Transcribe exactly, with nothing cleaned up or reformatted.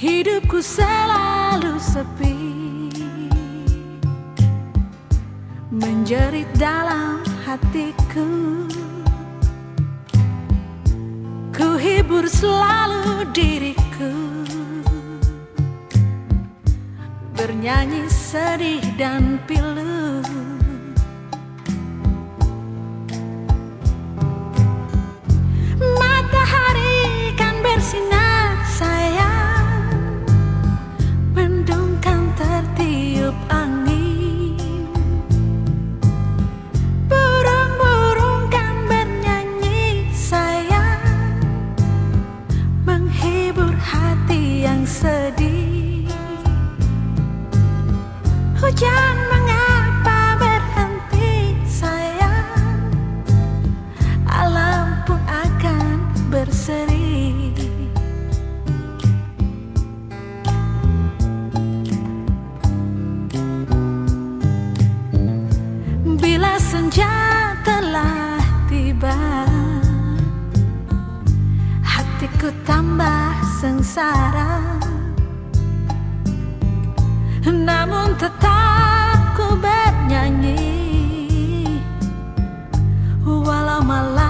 Hidupku selalu sepi, menjerit dalam hatiku. Ku hibur selalu diriku, bernyanyi sedih dan pilu. Matahari kan bersinar sayang, mendung kan tertiup angin, burung-burung kan bernyanyi sayang, menghibur hati yang sedih. Hujan mengapa berhenti sayang, alam pun akan berseri. Bila senja telah tiba, hatiku tambah sengsara, namun tetap ku bernyanyi walau malam